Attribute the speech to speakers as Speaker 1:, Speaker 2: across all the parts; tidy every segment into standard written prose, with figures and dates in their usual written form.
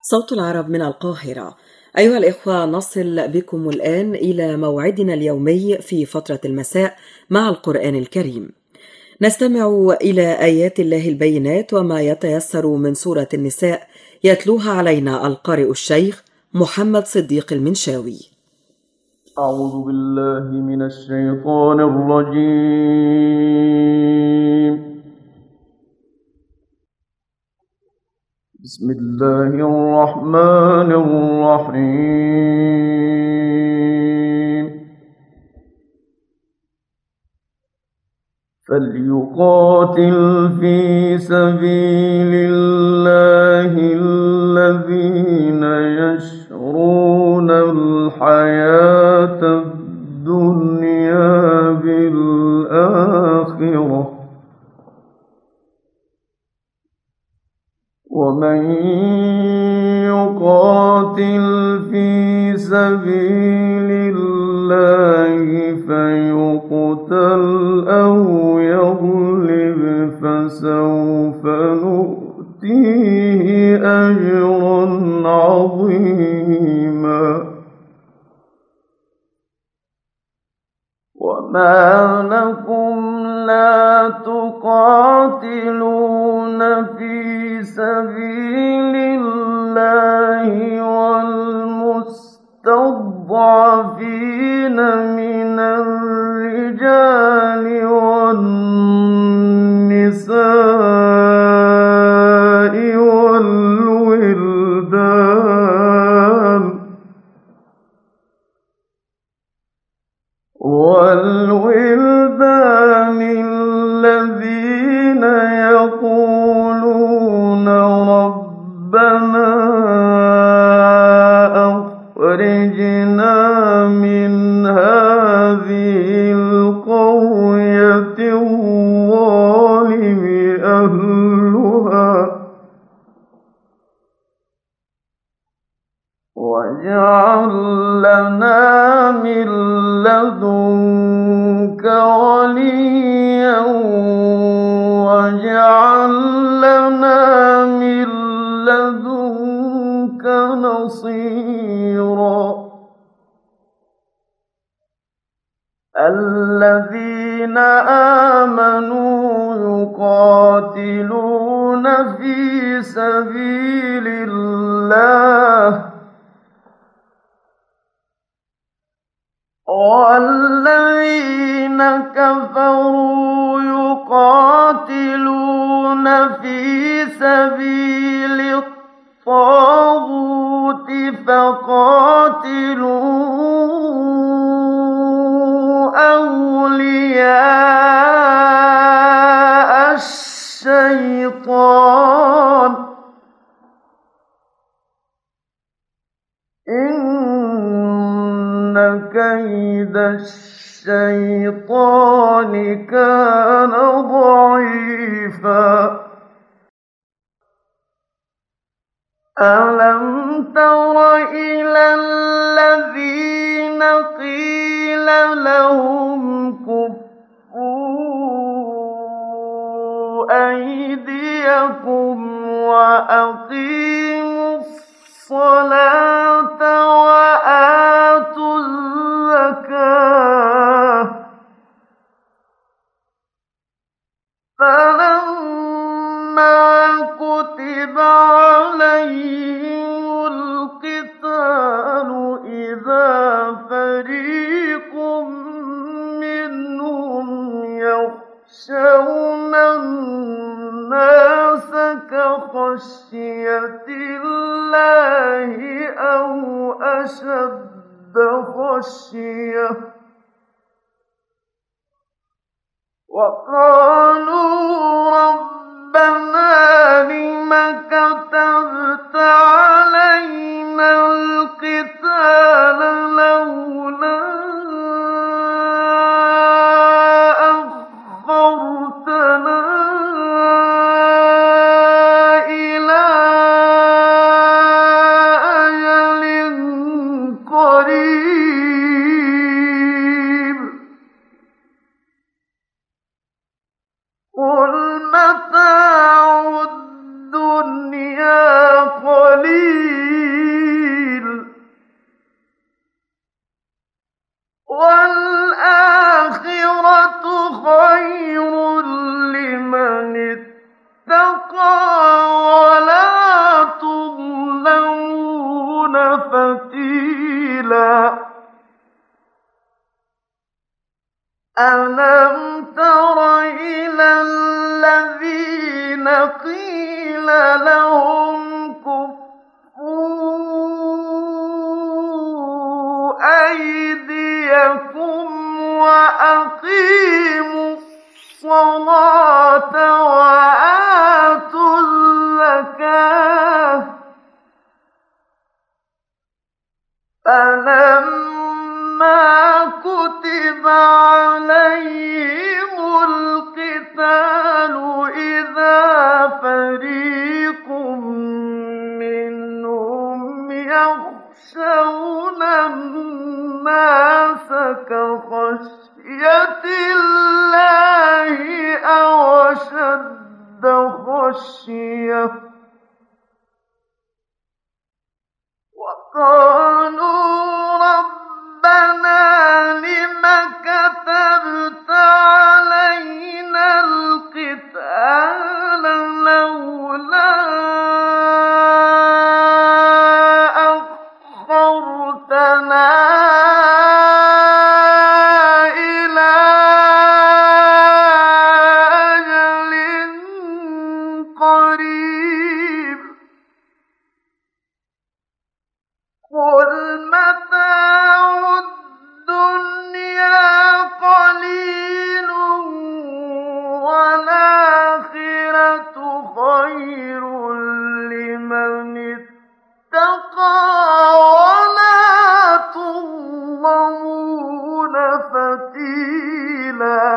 Speaker 1: صوت العرب من القاهرة. أيها الإخوة، نصل بكم الآن إلى موعدنا اليومي في فترة المساء مع القرآن الكريم. نستمع إلى آيات الله البينات وما يتيسر من سورة النساء، يتلوها علينا القارئ الشيخ محمد صديق المنشاوي.
Speaker 2: أعوذ بالله من الشيطان الرجيم. بسم الله الرحمن الرحيم. فليقاتل في سبيل الله الذين يشرون الحياة الدنيا بالآخرة، ومن يقاتل في سبيل الله فيقتل أو يغلب فسوف نؤتيه أجرا عظيما. وما لكم لا تقاتلون في سبيل الله والمستضعفين من الرجال والنساء والولدان الذين يقولون ربنا أخرجنا من هذه القرية الظالم أهلها واجعل لنا من لدنك وليا واجعل لنا من لدنك نصيرا. الذين آمنوا يقاتلون في سبيل الله والذين كفروا يقاتلون في سبيل الطاغوت فقاتلوا أولياء الشيطان إن كيد الشيطان كان ضعيفا. ألم تر إلى الذين قيل لهم كفوا أيديكم وأقيموا الصلاة وآتوا الزكاة فلما كتب عليهم القتال إذا فريق منهم يخشون الناس كخشية الله أو أشد خشية وقالوا ربنا لم كتبت علينا القتال لولا أخرتنا إلى أجل قريب قل متاع الدنيا قليل أَلَمْ تَرَ إِلَى الَّذِينَ قِيلَ لَهُمْ كُفُّوا أَيْدِيَكُمْ وَأَقِيمُوا الصَّلَاةَ وَآتُوا الزَّكَاةَ فَلَمَّا كُتِبَ عَلَيْهِمُ الْقِتَالُ إِذَا فَرِيقٌ مِّنْهُمْ يَخْشَوْنَ النَّاسَ كَخَشْيَةِ اللَّهِ أَوْ أَشَدَّ خَشْيَةً وَقَالُوا رَبَّنَا لِمَ كَتَبْتَ عَلَيْنَا الْقِتَالَ لَوْلَا أَخَّرْتَنَا إِلَىٰ أَجَلٍ قَرِيبٍ قُلْ مَتَاعُ الدُّنْيَا قَلِيلٌ وَالْآخِرَةُ خَيْرٌ لِّمَنِ اتَّقَىٰ وَلَا تُظْلَمُونَ فَتِيلًا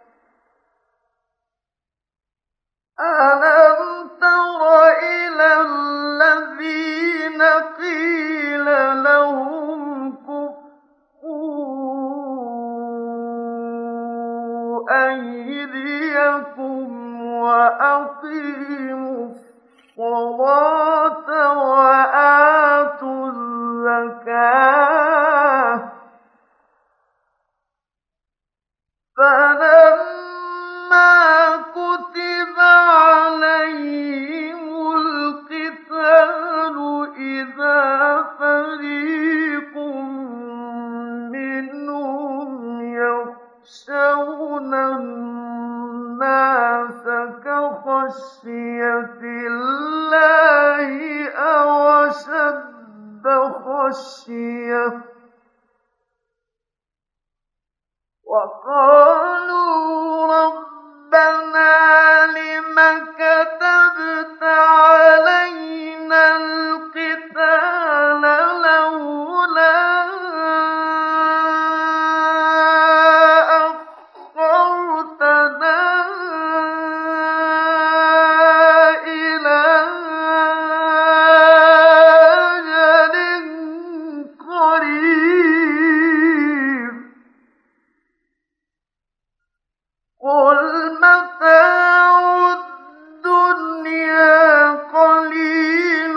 Speaker 2: أَلَمْ تَرَ إِلَى الَّذِينَ قِيلَ لَهُمْ كُفُّوا أَيْدِيَكُمْ وَأَقِيمُوا الصَّلَاةَ وَآتُوا الزَّكَاةَ فَلَمَّا كُتِبَ عَلَيْهِمُ الْقِتَالُ إِذَا فَرِيقٌ مِّنْهُمْ يَخْشَوْنَ النَّاسَ كَخَشْيَةِ اللَّهِ أَوْ أَشَدَّ خَشْيَةً وَقَالُوا رَبَّنَا لِمَ كَتَبْتَ عَلَيْنَا الْقِتَالَ لَوْلَا أَخَّرْتَنَا إِلَىٰ أَجَلٍ قَرِيبٍ قُلْ مَتَاعُ الدُّنْيَا قَلِيلٌ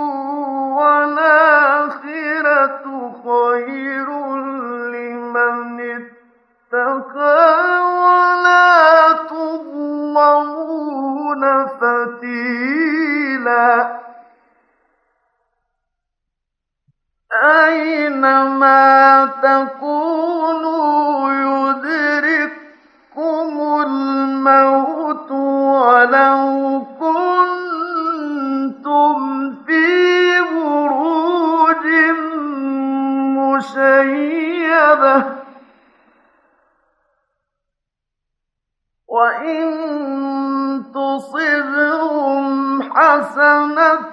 Speaker 2: وَالْآخِرَةُ خَيْرٌ لِّمَنِ اتَّقَىٰ وَلَا تُظْلَمُونَ فَتِيلًا أَيْنَمَا تَكُونُوا يُدْرِككُّمُ الْمَوْتُ وَلَوْ كُنتُمْ فِي بُرُوجٍ مُّشَيَّدَةٍ وَإِن تُصِبْهُمْ حَسَنَةٌ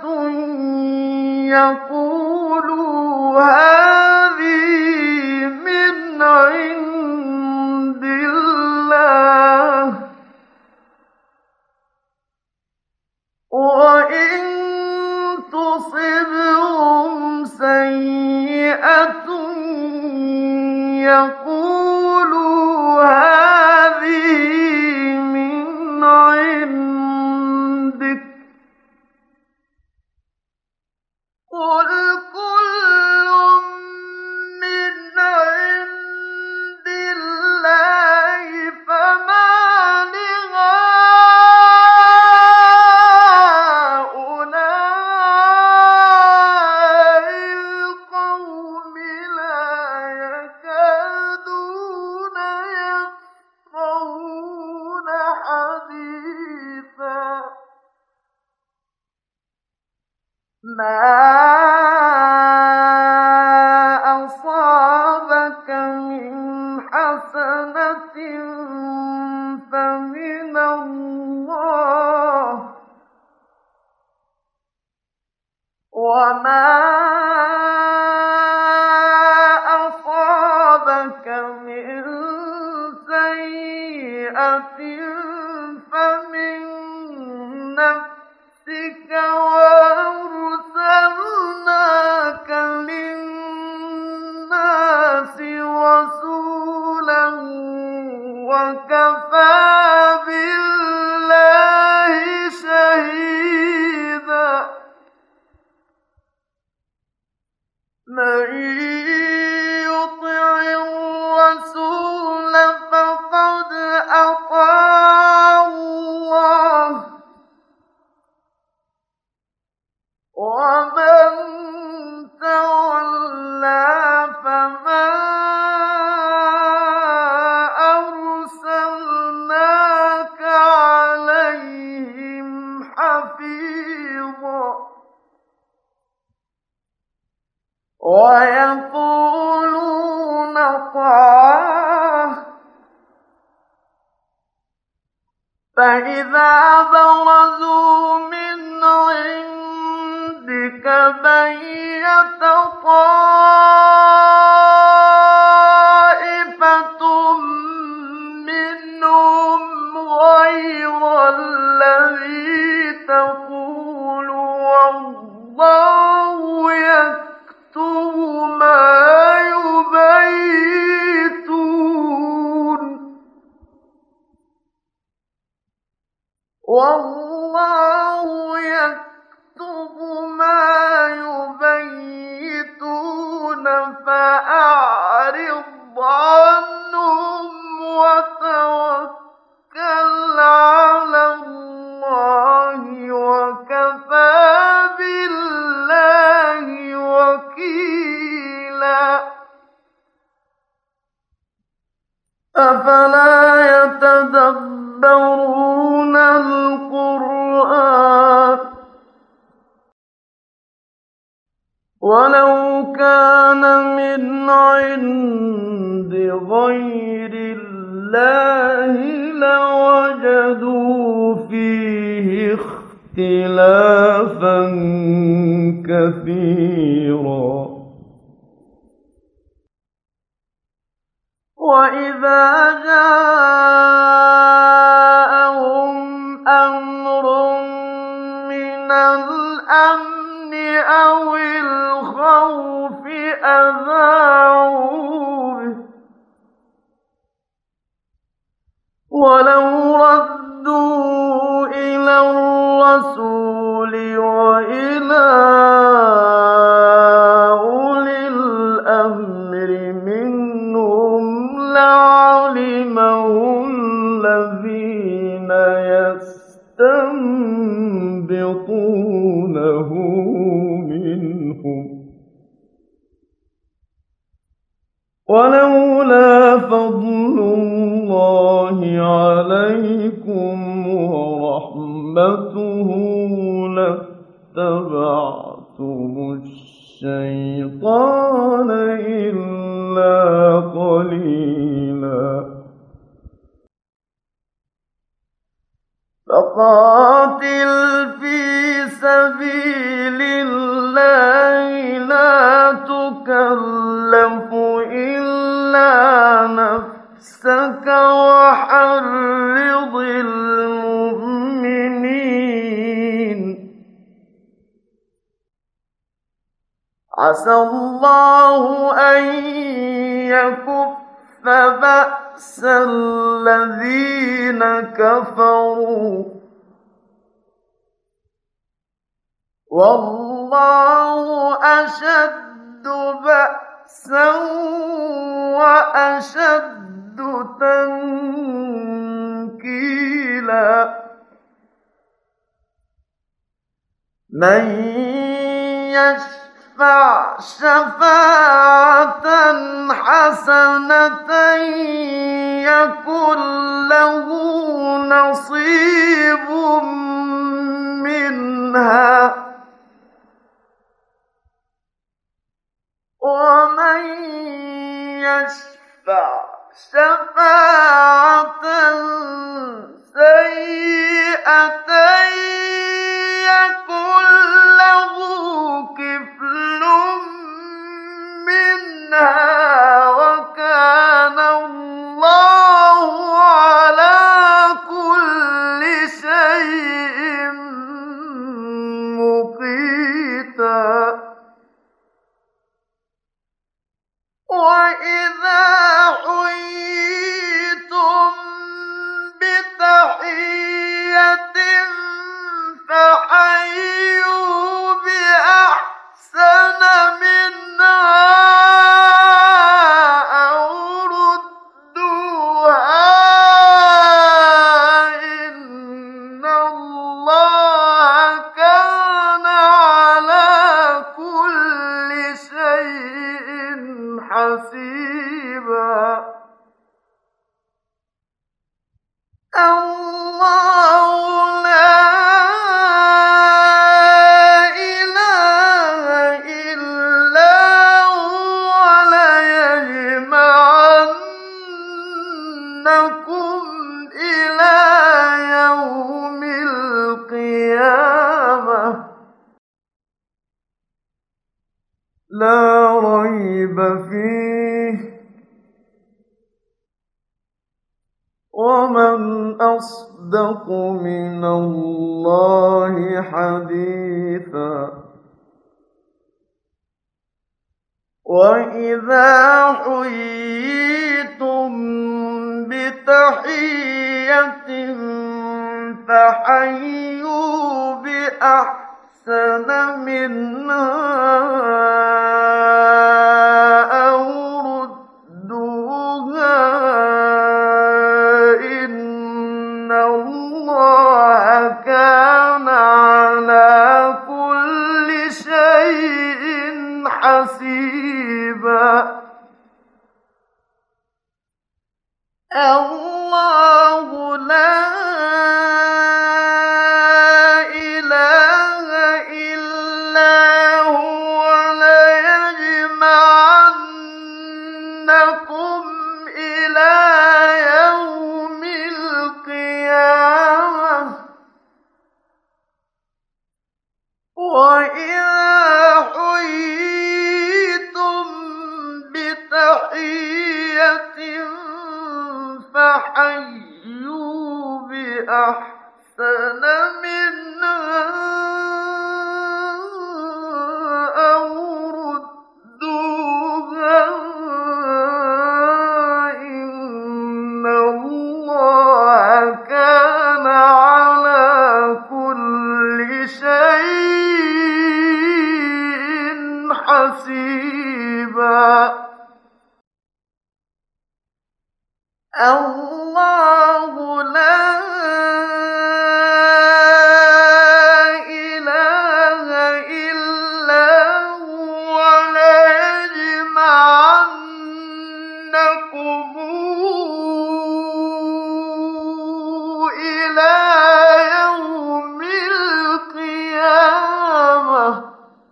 Speaker 2: يَقُولُوا هَٰذِهِ مِنْ عِندِ اللَّهِ وَإِن تُصِبْهُمْ سَيِّئَةٌ يَقُولُوا هَٰذِهِ مِنْ عِندِكَ قُلْ كُلٌّ مِّنْ عِندِ اللَّهِ فَمَا لِهَٰؤُلَاءِ الْقَوْمِ لَا يَكَادُونَ أصابك من حسنة فمن الله، وما أصابك من سيئة فمن نفسك، وأرسلناك للناس رسولا وكفى بالله شهيدا. من يطع الرسول فقد أطاع الله، ومن تولى فما أرسلناك عليهم حفيظا. ويقولون طاعة فإذا برزوا من عندك بيت طائفة منهم غير الذي تقول، والله يكتب ما يبيتون، والله يكتب ما يبيتون، فأعرض عنهم وتوكل على الله، وكفى بالله وكيلا. أفلا يتدبرون القرآن ولو كان من عند غير الله لوجدوا فيه اختلافا كثيرا. وإذا جاءهم أمر من الأمن أو الخوف أذاعوا به، ولو ردوا إلى الرسول وإلى أولي الأمر منهم لعلمه الذين يستنبطونه منهم، ولولا فضل الله عليكم ورحمته لاتبعتم الشيطان إلا قليلا. فقاتل في سبيل الله لا تكلف إلا نفسك وحرض المؤمنين، عسى الله أن يكف بأس الذين كفروا، والله أشد بأسا وأشد تنكيلا. من يشفع شفاعة حسنة يكن له نصيب منها، ومن يشفع شفاعة سيئة يكن له كفل منها وكان الله على كل شيء مقيتا وإذا حييتم بتحية فحيوا بأحسن منها أو ردوها إن الله كان على كل شيء حسيبا الله لا إله إلا هو ليجمعنكم إلى يوم القيامة لا ريب فيه ومن أصدق من الله حديثا وإذا حييتم بتحية فحيوا بأحسن منها أو ردوها إن الله كان على كل شيء حسيبا الله لا إله إلا هو ليجمعنكم إلى يوم القيامة وإذا حييتم بتحية فحيوا بأحسن منها أو ردوها إن الله كان على كل شيء حسيبا الله لا إله إلا هو ليجمعنكم إلى يوم القيامة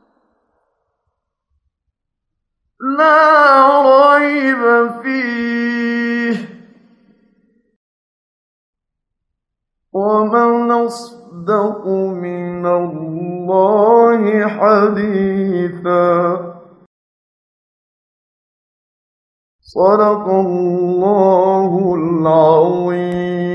Speaker 2: لا ريب فيه ومن أصدق من الله حديثا صدق الله العظيم